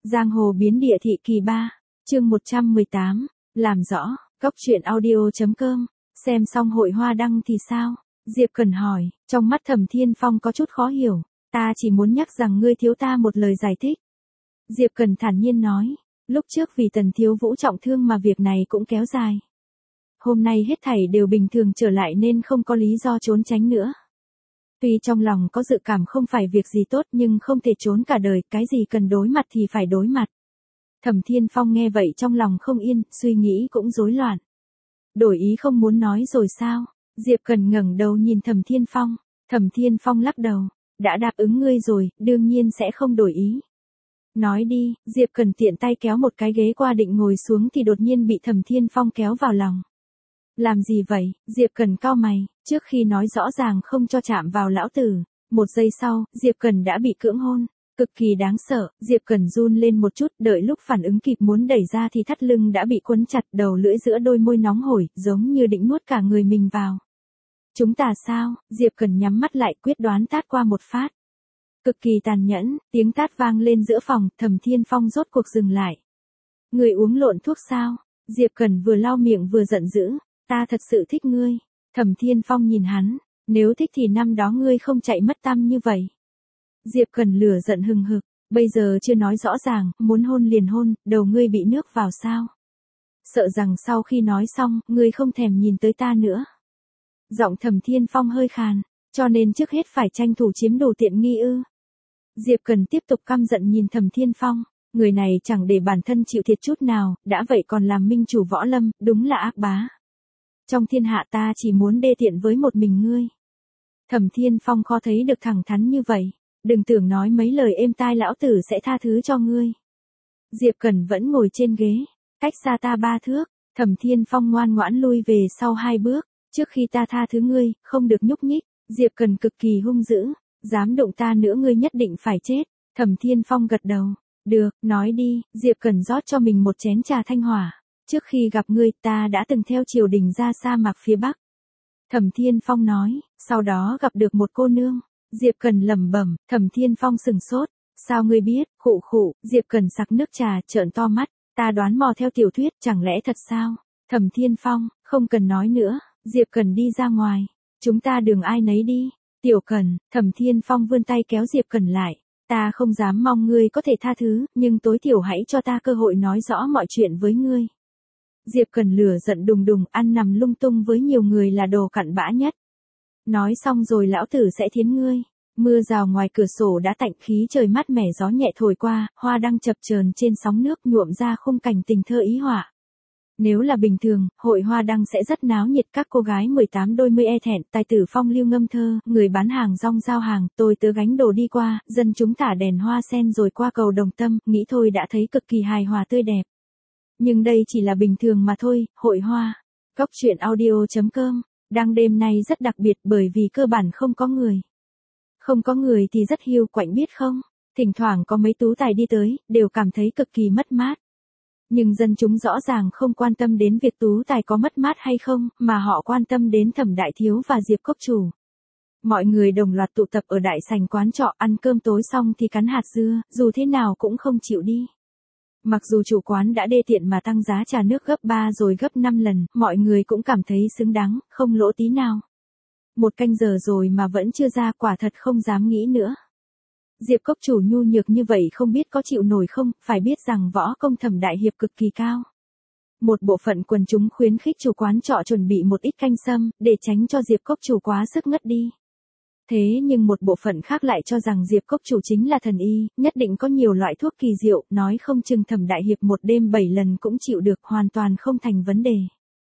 Giang hồ biến địa thị kỳ 3, chương 118, làm rõ, góc truyện audio.com, xem xong hội hoa đăng thì sao? Diệp Cần hỏi, trong mắt Thẩm Thiên Phong có chút khó hiểu, ta chỉ muốn nhắc rằng ngươi thiếu ta một lời giải thích. Diệp Cần thản nhiên nói, lúc trước vì Tần Thiếu Vũ trọng thương mà việc này cũng kéo dài. Hôm nay hết thảy đều bình thường trở lại nên không có lý do trốn tránh nữa. Tuy trong lòng có dự cảm không phải việc gì tốt nhưng không thể trốn cả đời, cái gì cần đối mặt thì phải đối mặt. Thẩm Thiên Phong nghe vậy trong lòng không yên, suy nghĩ cũng rối loạn. Đổi ý không muốn nói rồi sao? Diệp Cần ngẩng đầu nhìn Thẩm Thiên Phong. Thẩm Thiên Phong lắc đầu, đã đáp ứng ngươi rồi, đương nhiên sẽ không đổi ý. Nói đi, Diệp Cần tiện tay kéo một cái ghế qua định ngồi xuống thì đột nhiên bị Thẩm Thiên Phong kéo vào lòng. Làm gì vậy? Diệp Cần cau mày, trước khi nói rõ ràng không cho chạm vào lão tử. Một giây sau, Diệp Cần đã bị cưỡng hôn. Cực kỳ đáng sợ, Diệp Cần run lên một chút, đợi lúc phản ứng kịp muốn đẩy ra thì thắt lưng đã bị quấn chặt, đầu lưỡi giữa đôi môi nóng hổi, giống như định nuốt cả người mình vào. Chúng ta sao? Diệp Cần nhắm mắt lại quyết đoán tát qua một phát. Cực kỳ tàn nhẫn, tiếng tát vang lên giữa phòng, Thẩm Thiên Phong rốt cuộc dừng lại. Người uống lộn thuốc sao? Diệp Cần vừa lau miệng vừa giận dữ. Ta thật sự thích ngươi. Thẩm Thiên Phong nhìn hắn, nếu thích thì năm đó ngươi không chạy mất tăm như vậy. Diệp Cần lửa giận hừng hực, bây giờ chưa nói rõ ràng, muốn hôn liền hôn, đầu ngươi bị nước vào sao? Sợ rằng sau khi nói xong, ngươi không thèm nhìn tới ta nữa. Giọng Thẩm Thiên Phong hơi khàn, cho nên trước hết phải tranh thủ chiếm đủ tiện nghi ư? Diệp Cần tiếp tục căm giận nhìn Thẩm Thiên Phong, người này chẳng để bản thân chịu thiệt chút nào, đã vậy còn làm minh chủ võ lâm, đúng là ác bá. Trong thiên hạ ta chỉ muốn đê tiện với một mình ngươi. Thẩm Thiên Phong khó thấy được thẳng thắn như vậy. Đừng tưởng nói mấy lời êm tai lão tử sẽ tha thứ cho ngươi. Diệp Cần vẫn ngồi trên ghế, cách xa ta 3 thước. Thẩm Thiên Phong ngoan ngoãn lui về sau 2 bước. Trước khi ta tha thứ ngươi, không được nhúc nhích. Diệp Cần cực kỳ hung dữ. Dám đụng ta nữa ngươi nhất định phải chết. Thẩm Thiên Phong gật đầu. Được, nói đi. Diệp Cần rót cho mình một chén trà thanh hỏa. Trước khi gặp ngươi ta đã từng theo triều đình ra sa mạc phía Bắc. Thẩm Thiên Phong nói, sau đó gặp được một cô nương. Diệp Cần lẩm bẩm, Thẩm Thiên Phong sừng sốt. Sao ngươi biết? Khụ khụ, Diệp Cần sặc nước trà trợn to mắt. Ta đoán mò theo tiểu thuyết, chẳng lẽ thật sao? Thẩm Thiên Phong, không cần nói nữa. Diệp Cần đi ra ngoài. Chúng ta đường ai nấy đi. Tiểu Cần, Thẩm Thiên Phong vươn tay kéo Diệp Cần lại. Ta không dám mong ngươi có thể tha thứ, nhưng tối thiểu hãy cho ta cơ hội nói rõ mọi chuyện với ngươi. Diệp Cần lửa giận đùng đùng, ăn nằm lung tung với nhiều người là đồ cặn bã nhất. Nói xong rồi lão tử sẽ thiến ngươi. Mưa rào ngoài cửa sổ đã tạnh, khí trời mát mẻ, gió nhẹ thổi qua, hoa đăng chập chờn trên sóng nước nhuộm ra khung cảnh tình thơ ý họa. Nếu là bình thường, hội hoa đăng sẽ rất náo nhiệt, các cô gái 18 đôi mươi e thẹn, tài tử phong lưu ngâm thơ, người bán hàng rong giao hàng, tôi tớ gánh đồ đi qua, dân chúng thả đèn hoa sen rồi qua cầu Đồng Tâm, nghĩ thôi đã thấy cực kỳ hài hòa tươi đẹp. Nhưng đây chỉ là bình thường mà thôi, hội hoa. Góc truyện audio.com, đăng đêm nay rất đặc biệt bởi vì cơ bản không có người. Không có người thì rất hiu quạnh biết không? Thỉnh thoảng có mấy tú tài đi tới, đều cảm thấy cực kỳ mất mát. Nhưng dân chúng rõ ràng không quan tâm đến việc tú tài có mất mát hay không, mà họ quan tâm đến Thẩm Đại Thiếu và Diệp Cốc Chủ. Mọi người đồng loạt tụ tập ở đại sảnh quán trọ, ăn cơm tối xong thì cắn hạt dưa, dù thế nào cũng không chịu đi. Mặc dù chủ quán đã đê tiện mà tăng giá trà nước gấp 3 rồi gấp 5 lần, mọi người cũng cảm thấy xứng đáng, không lỗ tí nào. 1 canh giờ rồi mà vẫn chưa ra, quả thật không dám nghĩ nữa. Diệp Cốc Chủ nhu nhược như vậy không biết có chịu nổi không, phải biết rằng võ công Thẩm Đại Hiệp cực kỳ cao. Một bộ phận quần chúng khuyến khích chủ quán trọ chuẩn bị một ít canh sâm, để tránh cho Diệp Cốc Chủ quá sức ngất đi. Thế nhưng một bộ phận khác lại cho rằng Diệp Cốc Chủ chính là thần y, nhất định có nhiều loại thuốc kỳ diệu, nói không chừng Thẩm Đại Hiệp 1 đêm 7 lần cũng chịu được, hoàn toàn không thành vấn đề.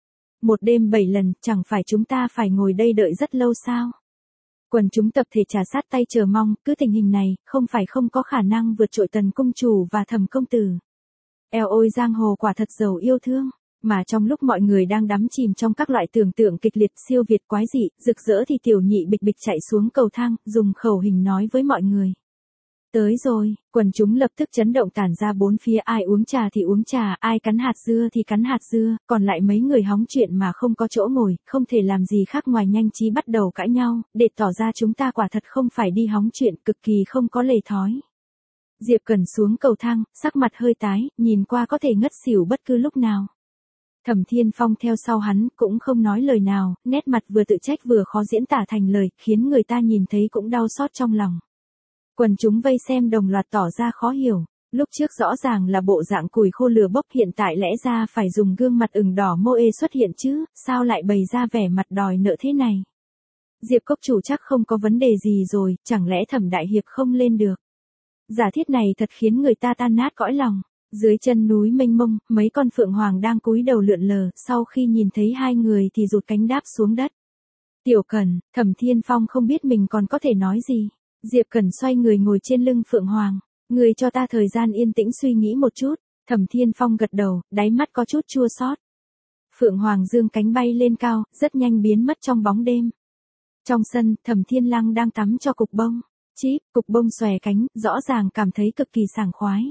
1 đêm 7 lần, chẳng phải chúng ta phải ngồi đây đợi rất lâu sao? Quần chúng tập thể trà sát tay chờ mong, cứ tình hình này, không phải không có khả năng vượt trội Tần Cung Chủ và Thẩm Công Tử. Eo ôi giang hồ quả thật giàu yêu thương. Mà trong lúc mọi người đang đắm chìm trong các loại tưởng tượng kịch liệt siêu việt quái dị, rực rỡ thì Tiểu Nhị bịch bịch chạy xuống cầu thang, dùng khẩu hình nói với mọi người. Tới rồi, quần chúng lập tức chấn động tản ra bốn phía, ai uống trà thì uống trà, ai cắn hạt dưa thì cắn hạt dưa, còn lại mấy người hóng chuyện mà không có chỗ ngồi, không thể làm gì khác ngoài nhanh trí bắt đầu cãi nhau, để tỏ ra chúng ta quả thật không phải đi hóng chuyện, cực kỳ không có lề thói. Diệp Cẩn xuống cầu thang, sắc mặt hơi tái, nhìn qua có thể ngất xỉu bất cứ lúc nào. Thẩm Thiên Phong theo sau hắn, cũng không nói lời nào, nét mặt vừa tự trách vừa khó diễn tả thành lời, khiến người ta nhìn thấy cũng đau xót trong lòng. Quần chúng vây xem đồng loạt tỏ ra khó hiểu, lúc trước rõ ràng là bộ dạng củi khô lửa bốc, hiện tại lẽ ra phải dùng gương mặt ửng đỏ mô ê xuất hiện chứ, sao lại bày ra vẻ mặt đòi nợ thế này. Diệp Cốc Chủ chắc không có vấn đề gì rồi, chẳng lẽ Thẩm Đại Hiệp không lên được. Giả thiết này thật khiến người ta tan nát cõi lòng. Dưới chân núi mênh mông, mấy con phượng hoàng đang cúi đầu lượn lờ, sau khi nhìn thấy hai người thì rụt cánh đáp xuống đất. Tiểu Cẩn, Thẩm Thiên Phong không biết mình còn có thể nói gì. Diệp Cẩn xoay người ngồi trên lưng phượng hoàng. Người cho ta thời gian yên tĩnh suy nghĩ một chút. Thẩm Thiên Phong gật đầu, đáy mắt có chút chua xót. Phượng hoàng dương cánh bay lên cao, rất nhanh biến mất trong bóng đêm. Trong sân, Thẩm Thiên Lăng đang tắm cho cục bông. Chíp, cục bông xòe cánh, rõ ràng cảm thấy cực kỳ sảng khoái.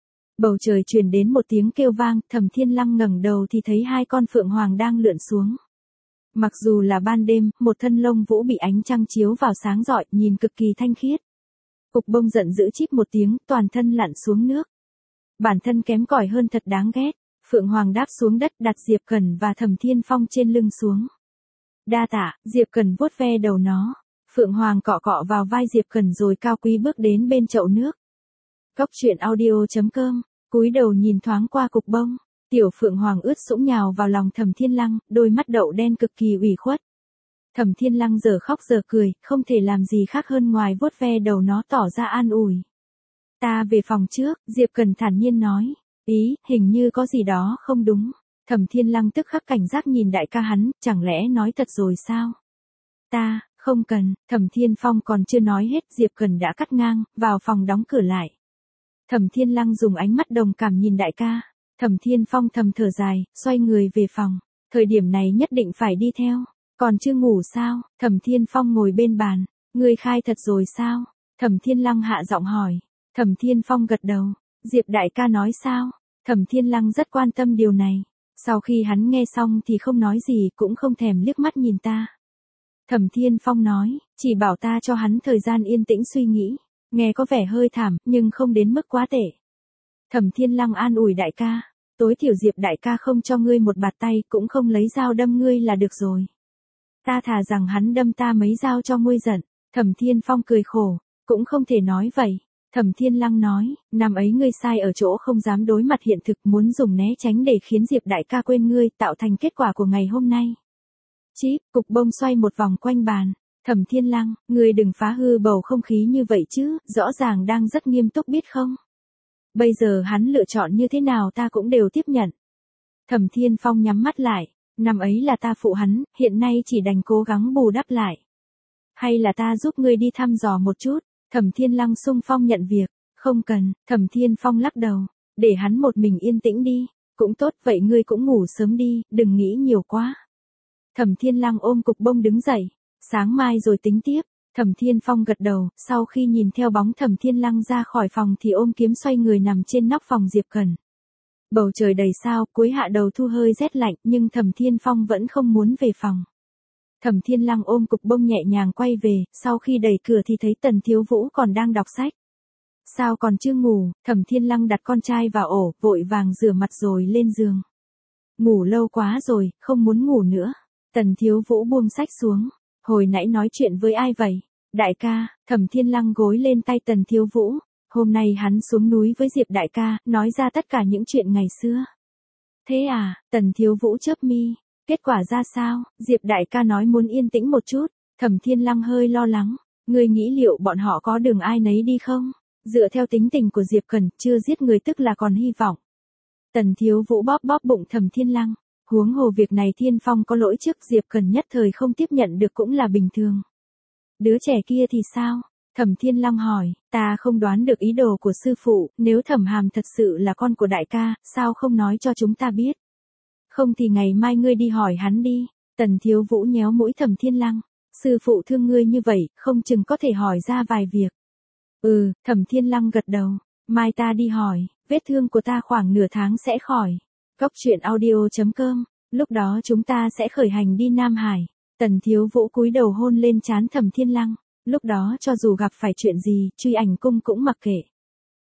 Bầu trời truyền đến một tiếng kêu vang, Thẩm Thiên Lăng ngẩng đầu thì thấy hai con phượng hoàng đang lượn xuống. Mặc dù là ban đêm, một thân lông vũ bị ánh trăng chiếu vào sáng rọi, nhìn cực kỳ thanh khiết. Cục bông giận dữ chip một tiếng, toàn thân lặn xuống nước. Bản thân kém cỏi hơn thật đáng ghét. Phượng hoàng đáp xuống đất, đặt Diệp Cẩn và Thẩm Thiên Phong trên lưng xuống. Đa tạ, Diệp Cẩn vuốt ve đầu nó. Phượng hoàng cọ cọ vào vai Diệp Cẩn rồi cao quý bước đến bên chậu nước. Cốc truyện audio.com, cúi đầu nhìn thoáng qua cục bông, tiểu phượng hoàng ướt sũng nhào vào lòng Thẩm Thiên Lăng, đôi mắt đậu đen cực kỳ ủy khuất. Thẩm Thiên Lăng giờ khóc giờ cười, không thể làm gì khác hơn ngoài vuốt ve đầu nó tỏ ra an ủi. Ta về phòng trước, Diệp Cẩn thản nhiên nói, hình như có gì đó không đúng. Thẩm Thiên Lăng tức khắc cảnh giác nhìn đại ca hắn, chẳng lẽ nói thật rồi sao? Ta, không cần, Thẩm Thiên Phong còn chưa nói hết, Diệp Cẩn đã cắt ngang, vào phòng đóng cửa lại. Thẩm Thiên Lăng dùng ánh mắt đồng cảm nhìn đại ca. Thẩm Thiên Phong thầm thở dài, xoay người về phòng. Thời điểm này nhất định phải đi theo. Còn chưa ngủ sao? Thẩm Thiên Phong ngồi bên bàn. Ngươi khai thật rồi sao? Thẩm Thiên Lăng hạ giọng hỏi. Thẩm Thiên Phong gật đầu. Diệp đại ca nói sao? Thẩm Thiên Lăng rất quan tâm điều này. Sau khi hắn nghe xong thì không nói gì, cũng không thèm liếc mắt nhìn ta. Thẩm Thiên Phong nói, chỉ bảo ta cho hắn thời gian yên tĩnh suy nghĩ. Nghe có vẻ hơi thảm, nhưng không đến mức quá tệ. Thẩm Thiên Lăng an ủi đại ca, tối thiểu Diệp đại ca không cho ngươi một bạt tay, cũng không lấy dao đâm ngươi là được rồi. Ta thà rằng hắn đâm ta mấy dao cho nguôi giận. Thẩm Thiên Phong cười khổ, cũng không thể nói vậy. Thẩm Thiên Lăng nói, năm ấy ngươi sai ở chỗ không dám đối mặt hiện thực, muốn dùng né tránh để khiến Diệp đại ca quên ngươi, tạo thành kết quả của ngày hôm nay. Chíp, cục bông xoay một vòng quanh bàn. Thẩm Thiên Lăng, ngươi đừng phá hư bầu không khí như vậy chứ, rõ ràng đang rất nghiêm túc biết không? Bây giờ hắn lựa chọn như thế nào ta cũng đều tiếp nhận. Thẩm Thiên Phong nhắm mắt lại, năm ấy là ta phụ hắn, hiện nay chỉ đành cố gắng bù đắp lại. Hay là ta giúp ngươi đi thăm dò một chút? Thẩm Thiên Lăng xung phong nhận việc, không cần, Thẩm Thiên Phong lắc đầu, để hắn một mình yên tĩnh đi, cũng tốt, vậy ngươi cũng ngủ sớm đi, đừng nghĩ nhiều quá. Thẩm Thiên Lăng ôm cục bông đứng dậy. Sáng mai rồi tính tiếp. Thẩm Thiên Phong gật đầu, sau khi nhìn theo bóng Thẩm Thiên Lăng ra khỏi phòng thì ôm kiếm xoay người nằm trên nóc phòng Diệp Cẩn. Bầu trời đầy sao, cuối hạ đầu thu hơi rét lạnh, nhưng Thẩm Thiên Phong vẫn không muốn về phòng. Thẩm Thiên Lăng ôm cục bông nhẹ nhàng quay về, sau khi đẩy cửa thì thấy Tần Thiếu Vũ còn đang đọc sách. Sao còn chưa ngủ? Thẩm Thiên Lăng đặt con trai vào ổ, vội vàng rửa mặt rồi lên giường. Ngủ lâu quá rồi, không muốn ngủ nữa. Tần Thiếu Vũ buông sách xuống. Hồi nãy nói chuyện với ai vậy? Đại ca, Thẩm Thiên Lăng gối lên tay Tần Thiếu Vũ. Hôm nay hắn xuống núi với Diệp đại ca, nói ra tất cả những chuyện ngày xưa. Thế à, Tần Thiếu Vũ chớp mi. Kết quả ra sao? Diệp đại ca nói muốn yên tĩnh một chút. Thẩm Thiên Lăng hơi lo lắng. Ngươi nghĩ liệu bọn họ có đường ai nấy đi không? Dựa theo tính tình của Diệp Cẩn, chưa giết người tức là còn hy vọng. Tần Thiếu Vũ bóp bóp bụng Thẩm Thiên Lăng. Huống hồ việc này Thiên Phong có lỗi trước, Diệp Cẩn nhất thời không tiếp nhận được cũng là bình thường. Đứa trẻ kia thì sao? Thẩm Thiên Lăng hỏi, ta không đoán được ý đồ của sư phụ, nếu Thẩm Hàm thật sự là con của đại ca, sao không nói cho chúng ta biết? Không thì ngày mai ngươi đi hỏi hắn đi. Tần Thiếu Vũ nhéo mũi Thẩm Thiên Lăng. Sư phụ thương ngươi như vậy, không chừng có thể hỏi ra vài việc. Thẩm Thiên Lăng gật đầu. Mai ta đi hỏi, vết thương của ta khoảng nửa tháng sẽ khỏi. Cốc truyện audio.com, lúc đó chúng ta sẽ khởi hành đi Nam Hải. Tần Thiếu Vũ cúi đầu hôn lên trán Thẩm Thiên Lăng. Lúc đó cho dù gặp phải chuyện gì, Truy Ảnh Cung cũng mặc kệ.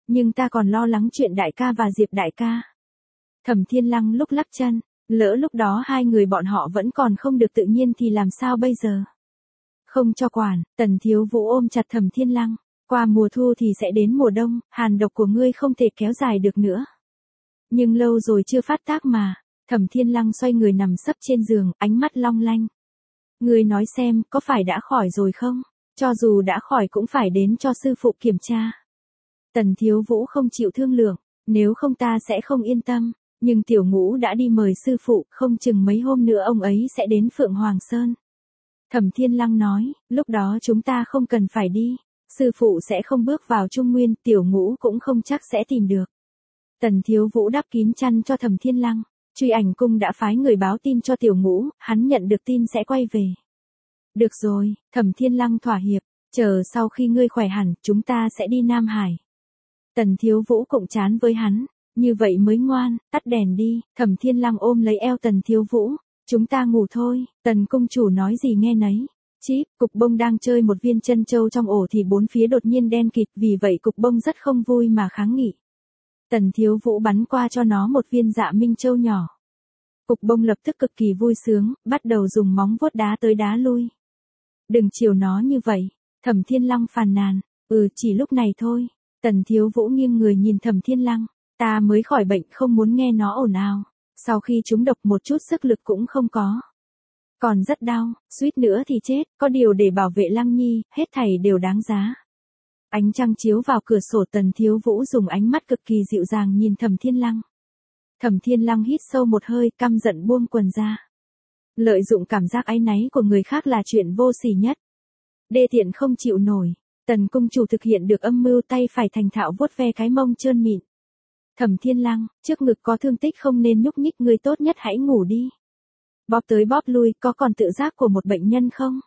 nhưng ta còn lo lắng chuyện đại ca và Diệp đại ca. Thẩm Thiên Lăng lúc lắc chân, lỡ lúc đó hai người bọn họ vẫn còn không được tự nhiên thì làm sao bây giờ? Không cho quản, Tần Thiếu Vũ ôm chặt Thẩm Thiên Lăng, qua mùa thu thì sẽ đến mùa đông, hàn độc của ngươi không thể kéo dài được nữa. Nhưng lâu rồi chưa phát tác mà. Thẩm Thiên Lăng xoay người nằm sấp trên giường, ánh mắt long lanh. Ngươi nói xem, có phải đã khỏi rồi không? Cho dù đã khỏi cũng phải đến cho sư phụ kiểm tra. Tần Thiếu Vũ không chịu thương lượng, nếu không ta sẽ không yên tâm. Nhưng Tiểu Ngũ đã đi mời sư phụ, không chừng mấy hôm nữa ông ấy sẽ đến Phượng Hoàng Sơn. Thẩm Thiên Lăng nói, lúc đó chúng ta không cần phải đi. Sư phụ sẽ không bước vào Trung Nguyên, Tiểu Ngũ cũng không chắc sẽ tìm được. Tần Thiếu Vũ đắp kín chăn cho Thẩm Thiên Lăng. Truy Ảnh Cung đã phái người báo tin cho Tiểu Ngũ, hắn nhận được tin sẽ quay về. Được rồi, Thẩm Thiên Lăng thỏa hiệp, chờ sau khi ngươi khỏe hẳn, chúng ta sẽ đi Nam Hải. Tần Thiếu Vũ cộng chán với hắn, như vậy mới ngoan, tắt đèn đi. Thẩm Thiên Lăng ôm lấy eo Tần Thiếu Vũ, chúng ta ngủ thôi. Tần cung chủ nói gì nghe nấy. Chíp, Cục Bông đang chơi một viên chân châu trong ổ thì bốn phía đột nhiên đen kịt, vì vậy Cục Bông rất không vui mà kháng nghị. Tần Thiếu Vũ bắn qua cho nó một viên Dạ Minh Châu nhỏ. Cục Bông lập tức cực kỳ vui sướng, bắt đầu dùng móng vuốt đá tới đá lui. Đừng chiều nó như vậy. Thẩm Thiên Lăng phàn nàn. Chỉ lúc này thôi. Tần Thiếu Vũ nghiêng người nhìn Thẩm Thiên Lăng. Ta mới khỏi bệnh không muốn nghe nó ồn ào. Sau khi trúng độc một chút sức lực cũng không có. Còn rất đau, suýt nữa thì chết, có điều để bảo vệ Lăng Nhi, hết thảy đều đáng giá. Ánh trăng chiếu vào cửa sổ, Tần Thiếu Vũ dùng ánh mắt cực kỳ dịu dàng nhìn Thẩm Thiên Lăng. Thẩm Thiên Lăng hít sâu một hơi, căm giận buông quần ra. Lợi dụng cảm giác áy náy của người khác là chuyện vô sỉ nhất. Đê tiện không chịu nổi. Tần cung chủ thực hiện được âm mưu, tay phải thành thạo vuốt ve cái mông trơn mịn. Thẩm Thiên Lăng, trước ngực có thương tích không nên nhúc nhích, ngươi tốt nhất hãy ngủ đi. Bóp tới bóp lui, có còn tự giác của một bệnh nhân không?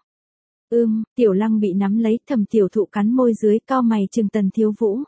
Tiểu Lăng bị nắm lấy, Thẩm Tiểu Thụ cắn môi dưới, cau mày trừng Tần Thiếu Vũ.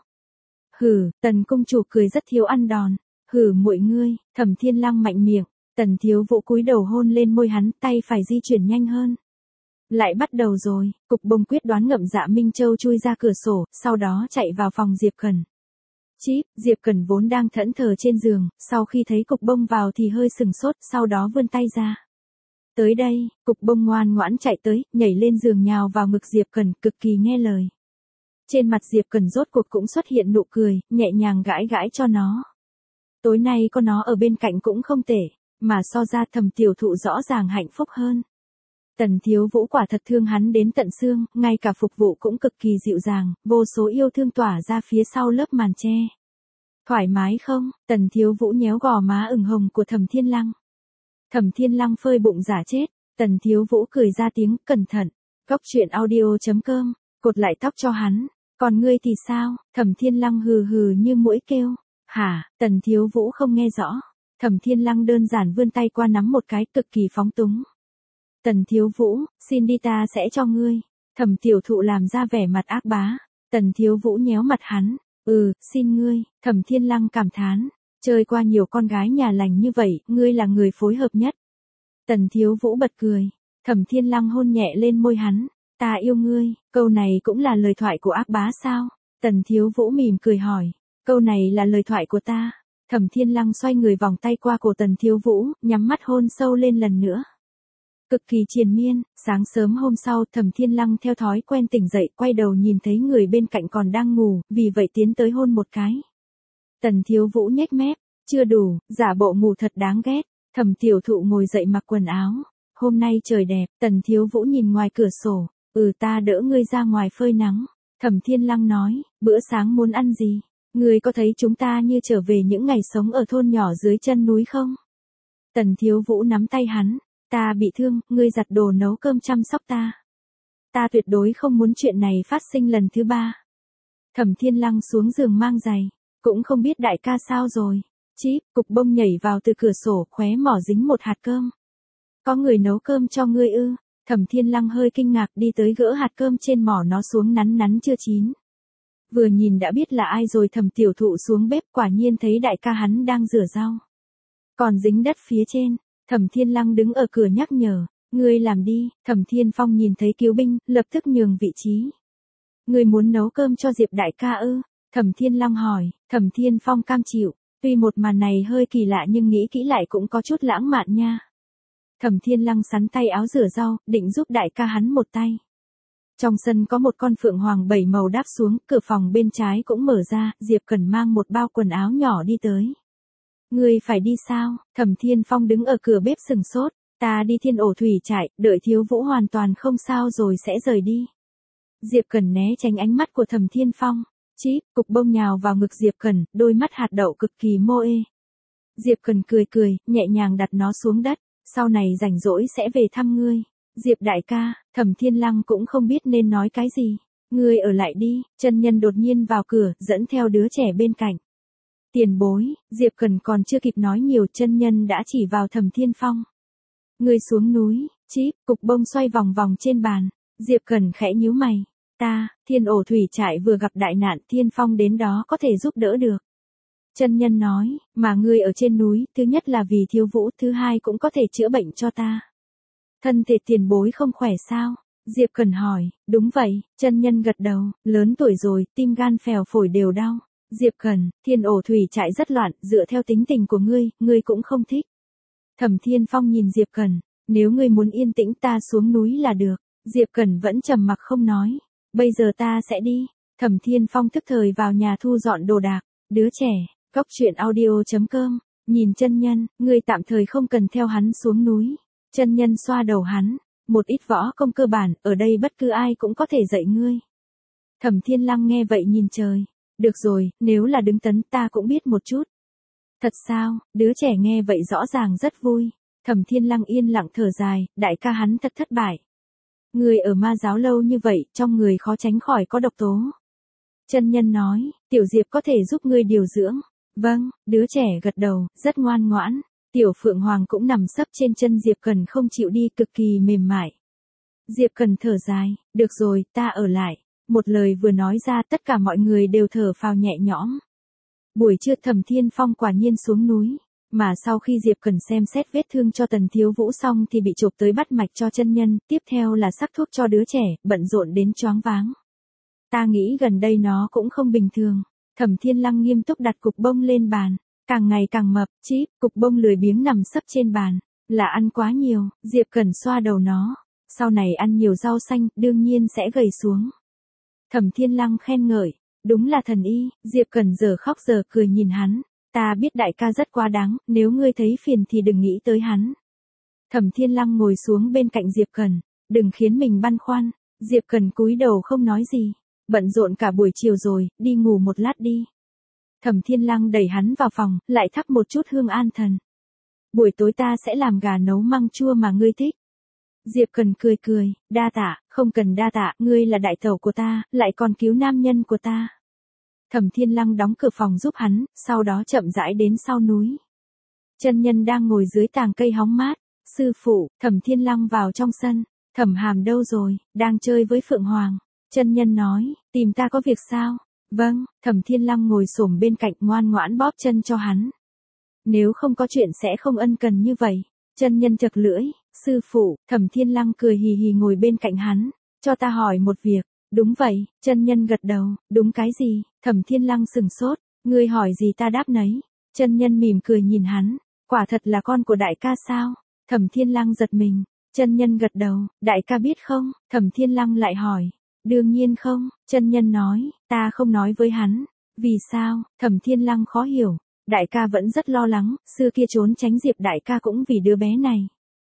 Hừ, Tần cung chủ cười rất thiếu ăn đòn. Hừ muội ngươi. Thẩm Thiên Lăng mạnh miệng. Tần Thiếu Vũ cúi đầu hôn lên môi hắn, tay phải di chuyển nhanh hơn. Lại bắt đầu rồi. Cục Bông quyết đoán ngậm Dạ Minh Châu chui ra cửa sổ, sau đó chạy vào phòng Diệp Cẩn. Chíp, Diệp Cẩn vốn đang thẫn thờ trên giường, sau khi thấy Cục Bông vào thì hơi sừng sốt, sau đó vươn tay ra. Tới đây, Cục Bông ngoan ngoãn chạy tới, nhảy lên giường nhào vào ngực Diệp Cẩn, cực kỳ nghe lời. Trên mặt Diệp Cẩn rốt cuộc cũng xuất hiện nụ cười, nhẹ nhàng gãi gãi cho nó. Tối nay có nó ở bên cạnh cũng không tệ, mà so ra Thẩm Tiểu Thụ rõ ràng hạnh phúc hơn. Tần Thiếu Vũ quả thật thương hắn đến tận xương, ngay cả phục vụ cũng cực kỳ dịu dàng, vô số yêu thương tỏa ra phía sau lớp màn che. Thoải mái không? Tần Thiếu Vũ nhéo gò má ửng hồng của Thẩm Thiên Lăng. Thẩm Thiên Lăng phơi bụng giả chết. Tần Thiếu Vũ cười ra tiếng, cẩn thận. Góc truyện audio.com, cột lại tóc cho hắn. Còn ngươi thì sao? Thẩm Thiên Lăng hừ hừ như muỗi kêu. Hả? Tần Thiếu Vũ không nghe rõ. Thẩm Thiên Lăng đơn giản vươn tay qua nắm một cái, cực kỳ phóng túng. Tần Thiếu Vũ, xin đi ta sẽ cho ngươi. Thẩm Tiểu Thụ làm ra vẻ mặt ác bá. Tần Thiếu Vũ nhéo mặt hắn. Xin ngươi. Thẩm Thiên Lăng cảm thán. Chơi qua nhiều con gái nhà lành như vậy, ngươi là người phối hợp nhất. Tần Thiếu Vũ bật cười. Thẩm Thiên Lăng hôn nhẹ lên môi hắn. Ta yêu ngươi, câu này cũng là lời thoại của ác bá sao? Tần Thiếu Vũ mỉm cười hỏi. Câu này là lời thoại của ta. Thẩm Thiên Lăng xoay người vòng tay qua cổ Tần Thiếu Vũ, nhắm mắt hôn sâu lên lần nữa. Cực kỳ triền miên. Sáng sớm hôm sau, Thẩm Thiên Lăng theo thói quen tỉnh dậy, quay đầu nhìn thấy người bên cạnh còn đang ngủ, vì vậy tiến tới hôn một cái. Tần Thiếu Vũ nhếch mép. Chưa đủ, giả bộ ngủ thật đáng ghét. Thẩm Tiểu Thụ ngồi dậy mặc quần áo. Hôm nay trời đẹp. Tần Thiếu Vũ nhìn ngoài cửa sổ. Ta đỡ ngươi ra ngoài phơi nắng. Thẩm Thiên Lăng nói, bữa sáng muốn ăn gì? Ngươi có thấy chúng ta như trở về những ngày sống ở thôn nhỏ dưới chân núi không? Tần Thiếu Vũ nắm tay hắn. Ta bị thương, ngươi giặt đồ nấu cơm chăm sóc ta. Ta tuyệt đối không muốn chuyện này phát sinh lần thứ ba. Thẩm Thiên Lăng xuống giường mang giày. Cũng không biết đại ca sao rồi. Chíp, Cục Bông nhảy vào từ cửa sổ, khóe mỏ dính một hạt cơm. Có người nấu cơm cho ngươi ư? Thẩm Thiên Lăng hơi kinh ngạc, đi tới gỡ hạt cơm trên mỏ nó xuống, nắn nắn chưa chín. Vừa nhìn đã biết là ai rồi. Thẩm Tiểu Thụ xuống bếp, quả nhiên thấy đại ca hắn đang rửa rau. Còn dính đất phía trên. Thẩm Thiên Lăng đứng ở cửa nhắc nhở. Ngươi làm đi. Thẩm Thiên Phong nhìn thấy cứu binh, lập tức nhường vị trí. Ngươi muốn nấu cơm cho Diệp đại ca ư? Thẩm Thiên Long hỏi, Thẩm Thiên Phong cam chịu, tuy một màn này hơi kỳ lạ nhưng nghĩ kỹ lại cũng có chút lãng mạn nha. Thẩm Thiên Lăng sắn tay áo rửa rau, định giúp đại ca hắn một tay. Trong sân có một con phượng hoàng 7 màu đáp xuống, cửa phòng bên trái cũng mở ra, Diệp Cẩn mang một bao quần áo nhỏ đi tới. Ngươi phải đi sao? Thẩm Thiên Phong đứng ở cửa bếp sừng sốt, ta đi Thiên Ổ Thủy Trại, đợi Thiếu Vũ hoàn toàn không sao rồi sẽ rời đi. Diệp Cẩn né tránh ánh mắt của Thẩm Thiên Phong, chíp, cục bông nhào vào ngực Diệp Cẩn, đôi mắt hạt đậu cực kỳ mô ê. Diệp Cẩn cười cười, nhẹ nhàng đặt nó xuống đất, sau này rảnh rỗi sẽ về thăm ngươi. Diệp đại ca, Thẩm Thiên Lăng cũng không biết nên nói cái gì. Ngươi ở lại đi, chân nhân đột nhiên vào cửa, dẫn theo đứa trẻ bên cạnh. Tiền bối, Diệp Cẩn còn chưa kịp nói nhiều, chân nhân đã chỉ vào Thẩm Thiên Phong. Ngươi xuống núi, chíp, cục bông xoay vòng vòng trên bàn. Diệp Cẩn khẽ nhíu mày. Thiên Ổ Thủy Trại vừa gặp đại nạn, Thiên Phong đến đó có thể giúp đỡ được. Chân nhân nói, mà ngươi ở trên núi, thứ nhất là vì Thiếu Vũ, thứ hai cũng có thể chữa bệnh cho ta. Thân thể tiền bối không khỏe sao? Diệp Cẩn hỏi, đúng vậy, chân nhân gật đầu, lớn tuổi rồi, tim gan phèo phổi đều đau. Diệp Cẩn, Thiên Ổ Thủy Trại rất loạn, dựa theo tính tình của ngươi cũng không thích. Thẩm Thiên Phong nhìn Diệp Cẩn, nếu ngươi muốn yên tĩnh ta xuống núi là được. Diệp Cẩn vẫn trầm mặc không nói, bây giờ ta sẽ đi. Thẩm Thiên Phong tức thời vào nhà thu dọn đồ đạc, đứa trẻ, Cóc truyện audio.com, nhìn chân nhân, ngươi tạm thời không cần theo hắn xuống núi. Chân nhân xoa đầu hắn, một ít võ công cơ bản, ở đây bất cứ ai cũng có thể dạy ngươi. Thẩm Thiên Lăng nghe vậy nhìn trời, được rồi, nếu là đứng tấn ta cũng biết một chút. Thật sao? Đứa trẻ nghe vậy rõ ràng rất vui. Thẩm Thiên Lăng yên lặng thở dài, đại ca hắn thật thất bại. Người ở ma giáo lâu như vậy, trong người khó tránh khỏi có độc tố. Chân nhân nói, Tiểu Diệp có thể giúp ngươi điều dưỡng. Vâng, đứa trẻ gật đầu, rất ngoan ngoãn. Tiểu Phượng Hoàng cũng nằm sấp trên chân Diệp Cẩn không chịu đi, cực kỳ mềm mại. Diệp Cẩn thở dài, được rồi, ta ở lại. Một lời vừa nói ra tất cả mọi người đều thở phào nhẹ nhõm. Buổi trưa Thẩm Thiên Phong quả nhiên xuống núi. Mà sau khi Diệp Cẩn xem xét vết thương cho Tần Thiếu Vũ xong thì bị chộp tới bắt mạch cho chân nhân, tiếp theo là sắc thuốc cho đứa trẻ, bận rộn đến choáng váng. Ta nghĩ gần đây nó cũng không bình thường. Thẩm Thiên Lăng nghiêm túc đặt cục bông lên bàn, càng ngày càng mập, chíp, cục bông lười biếng nằm sấp trên bàn, là ăn quá nhiều. Diệp Cẩn xoa đầu nó, sau này ăn nhiều rau xanh, đương nhiên sẽ gầy xuống. Thẩm Thiên Lăng khen ngợi, đúng là thần y. Diệp Cẩn giờ khóc giờ cười nhìn hắn. Ta biết đại ca rất quá đáng, nếu ngươi thấy phiền thì đừng nghĩ tới hắn. Thẩm Thiên Lăng ngồi xuống bên cạnh Diệp Cẩn, đừng khiến mình băn khoăn. Diệp Cẩn cúi đầu không nói gì, bận rộn cả buổi chiều rồi, đi ngủ một lát đi. Thẩm Thiên Lăng đẩy hắn vào phòng, lại thắp một chút hương an thần. Buổi tối ta sẽ làm gà nấu măng chua mà ngươi thích. Diệp Cẩn cười cười, đa tạ, không cần đa tạ, ngươi là đại tẩu của ta, lại còn cứu nam nhân của ta. Thẩm Thiên Lăng đóng cửa phòng giúp hắn, sau đó chậm rãi đến sau núi. Chân nhân đang ngồi dưới tàng cây hóng mát. Sư phụ, Thẩm Thiên Lăng vào trong sân. Thẩm Hàm đâu rồi? Đang chơi với Phượng Hoàng. Chân nhân nói, tìm ta có việc sao? Vâng, Thẩm Thiên Lăng ngồi xổm bên cạnh ngoan ngoãn bóp chân cho hắn. Nếu không có chuyện sẽ không ân cần như vậy. Chân nhân chật lưỡi, sư phụ, Thẩm Thiên Lăng cười hì hì ngồi bên cạnh hắn. Cho ta hỏi một việc. Đúng vậy, chân nhân gật đầu, đúng cái gì? Thẩm Thiên Lăng sừng sốt, ngươi hỏi gì ta đáp nấy. Chân nhân mỉm cười nhìn hắn, quả thật là con của đại ca sao? Thẩm Thiên Lăng giật mình, chân nhân gật đầu, đại ca biết không? Thẩm Thiên Lăng lại hỏi, đương nhiên không, chân nhân nói, ta không nói với hắn. Vì sao? Thẩm Thiên Lăng khó hiểu, đại ca vẫn rất lo lắng, xưa kia trốn tránh Diệp đại ca cũng vì đứa bé này.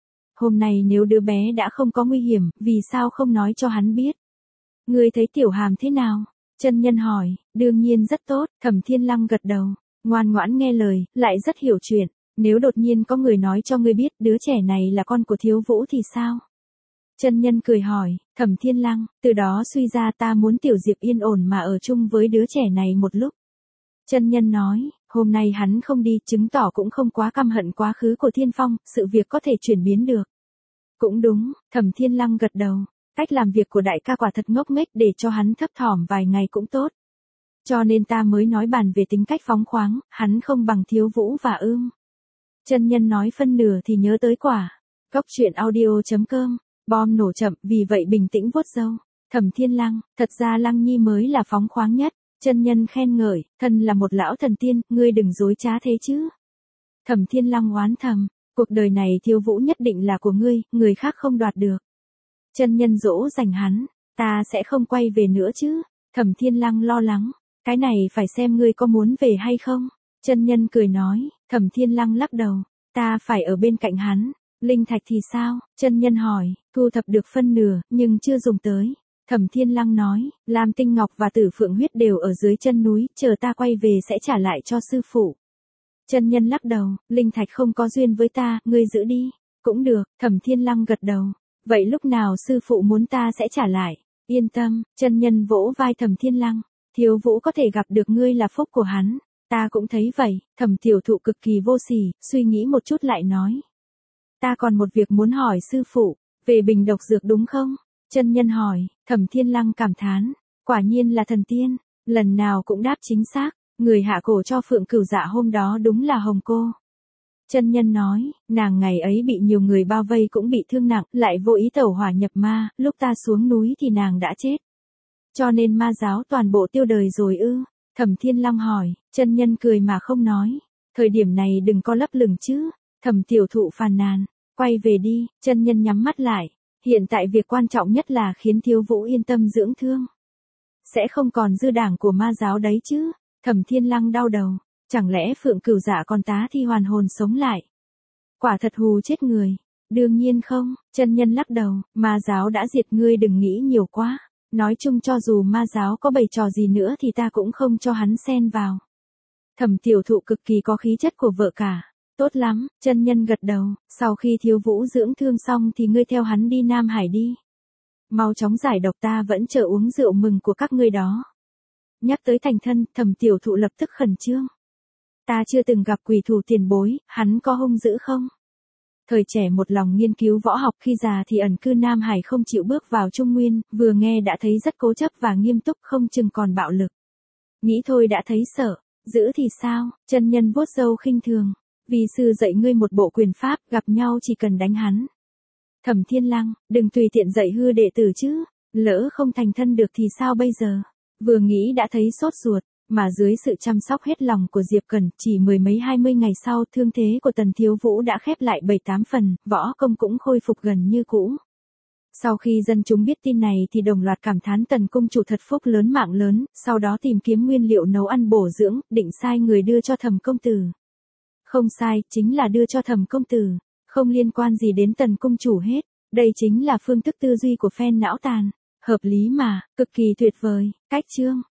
Hôm nay nếu đứa bé đã không có nguy hiểm, vì sao không nói cho hắn biết? Ngươi thấy Tiểu Hàm thế nào? Chân nhân hỏi, đương nhiên rất tốt. Thẩm Thiên Lăng gật đầu, ngoan ngoãn nghe lời, lại rất hiểu chuyện. Nếu đột nhiên có người nói cho ngươi biết đứa trẻ này là con của Thiếu Vũ thì sao? Chân nhân cười hỏi, Thẩm Thiên Lăng, từ đó suy ra ta muốn Tiểu Diệp yên ổn mà ở chung với đứa trẻ này một lúc. Chân nhân nói, hôm nay hắn không đi, chứng tỏ cũng không quá căm hận quá khứ của Thiên Phong, sự việc có thể chuyển biến được. Cũng đúng, Thẩm Thiên Lăng gật đầu. Cách làm việc của đại ca quả thật ngốc nghếch, để cho hắn thấp thỏm vài ngày cũng tốt. Cho nên ta mới nói bàn về tính cách phóng khoáng, hắn không bằng Thiếu Vũ và Ưm. Chân nhân nói phân nửa thì nhớ tới quả. Cóc truyện audio.com, bom nổ chậm, vì vậy bình tĩnh vuốt râu. Thẩm Thiên Lăng, thật ra Lăng Nhi mới là phóng khoáng nhất. Chân nhân khen ngợi, thân là một lão thần tiên, ngươi đừng dối trá thế chứ. Thẩm Thiên Lăng oán thầm, cuộc đời này Thiếu Vũ nhất định là của ngươi, người khác không đoạt được. Chân nhân dỗ dành hắn, ta sẽ không quay về nữa chứ. Thẩm Thiên Lăng lo lắng, cái này phải xem ngươi có muốn về hay không. Chân nhân cười nói, Thẩm Thiên Lăng lắc đầu, ta phải ở bên cạnh hắn. Linh thạch thì sao? Chân nhân hỏi, thu thập được phân nửa, nhưng chưa dùng tới. Thẩm Thiên Lăng nói, Lam Tinh Ngọc và Tử Phượng huyết đều ở dưới chân núi, chờ ta quay về sẽ trả lại cho sư phụ. Chân nhân lắc đầu, linh thạch không có duyên với ta, ngươi giữ đi. Cũng được, Thẩm Thiên Lăng gật đầu. Vậy lúc nào sư phụ muốn ta sẽ trả lại? Yên tâm, chân nhân vỗ vai Thẩm Thiên Lăng. Thiếu Vũ có thể gặp được ngươi là phúc của hắn. Ta cũng thấy vậy, Thẩm tiểu thụ cực kỳ vô sỉ, suy nghĩ một chút lại nói. Ta còn một việc muốn hỏi sư phụ, về bình độc dược đúng không? Chân nhân hỏi, Thẩm Thiên Lăng cảm thán, quả nhiên là thần tiên, lần nào cũng đáp chính xác, người hạ cổ cho Phượng Cửu Dạ hôm đó đúng là Hồng cô. Chân nhân nói, nàng ngày ấy bị nhiều người bao vây cũng bị thương nặng, lại vô ý tẩu hỏa nhập ma, lúc ta xuống núi thì nàng đã chết. Cho nên ma giáo toàn bộ tiêu đời rồi ư? Thẩm Thiên Lăng hỏi, chân nhân cười mà không nói, thời điểm này đừng có lấp lửng chứ. Thẩm tiểu thụ phàn nàn, quay về đi, chân nhân nhắm mắt lại. Hiện tại việc quan trọng nhất là khiến Thiếu Vũ yên tâm dưỡng thương. Sẽ không còn dư đảng của ma giáo đấy chứ. Thẩm Thiên Lăng đau đầu, chẳng lẽ Phượng Cửu Dạ còn tá thi hoàn hồn sống lại? Quả thật hù chết người. Đương nhiên không, chân nhân lắc đầu, ma giáo đã diệt ngươi đừng nghĩ nhiều quá. Nói chung cho dù ma giáo có bày trò gì nữa thì ta cũng không cho hắn xen vào. Thẩm tiểu thụ cực kỳ có khí chất của vợ cả. Tốt lắm, chân nhân gật đầu, sau khi Thiếu Vũ dưỡng thương xong thì ngươi theo hắn đi Nam Hải đi. Mau chóng giải độc, ta vẫn chờ uống rượu mừng của các ngươi đó. Nhắc tới thành thân, Thẩm tiểu thụ lập tức khẩn trương. Ta chưa từng gặp quỷ thủ tiền bối, hắn có hung dữ không? Thời trẻ một lòng nghiên cứu võ học, khi già thì ẩn cư Nam Hải không chịu bước vào Trung Nguyên, vừa nghe đã thấy rất cố chấp và nghiêm túc, không chừng còn bạo lực. Nghĩ thôi đã thấy sợ, dữ thì sao? Chân nhân vuốt râu khinh thường. Vì sư dạy ngươi một bộ quyền pháp, gặp nhau chỉ cần đánh hắn. Thẩm Thiên Lăng, đừng tùy tiện dạy hư đệ tử chứ, lỡ không thành thân được thì sao bây giờ? Vừa nghĩ đã thấy sốt ruột, mà dưới sự chăm sóc hết lòng của Diệp Cẩn, chỉ mười mấy 20 ngày sau, thương thế của Tần Thiếu Vũ đã khép lại 7-8 phần, võ công cũng khôi phục gần như cũ. Sau khi dân chúng biết tin này thì đồng loạt cảm thán Tần cung chủ thật phúc lớn mạng lớn, sau đó tìm kiếm nguyên liệu nấu ăn bổ dưỡng, định sai người đưa cho Thẩm công tử. Không sai, chính là đưa cho Thẩm công tử, không liên quan gì đến Tần cung chủ hết. Đây chính là phương thức tư duy của phen não tàn, hợp lý mà, cực kỳ tuyệt vời. Cách chương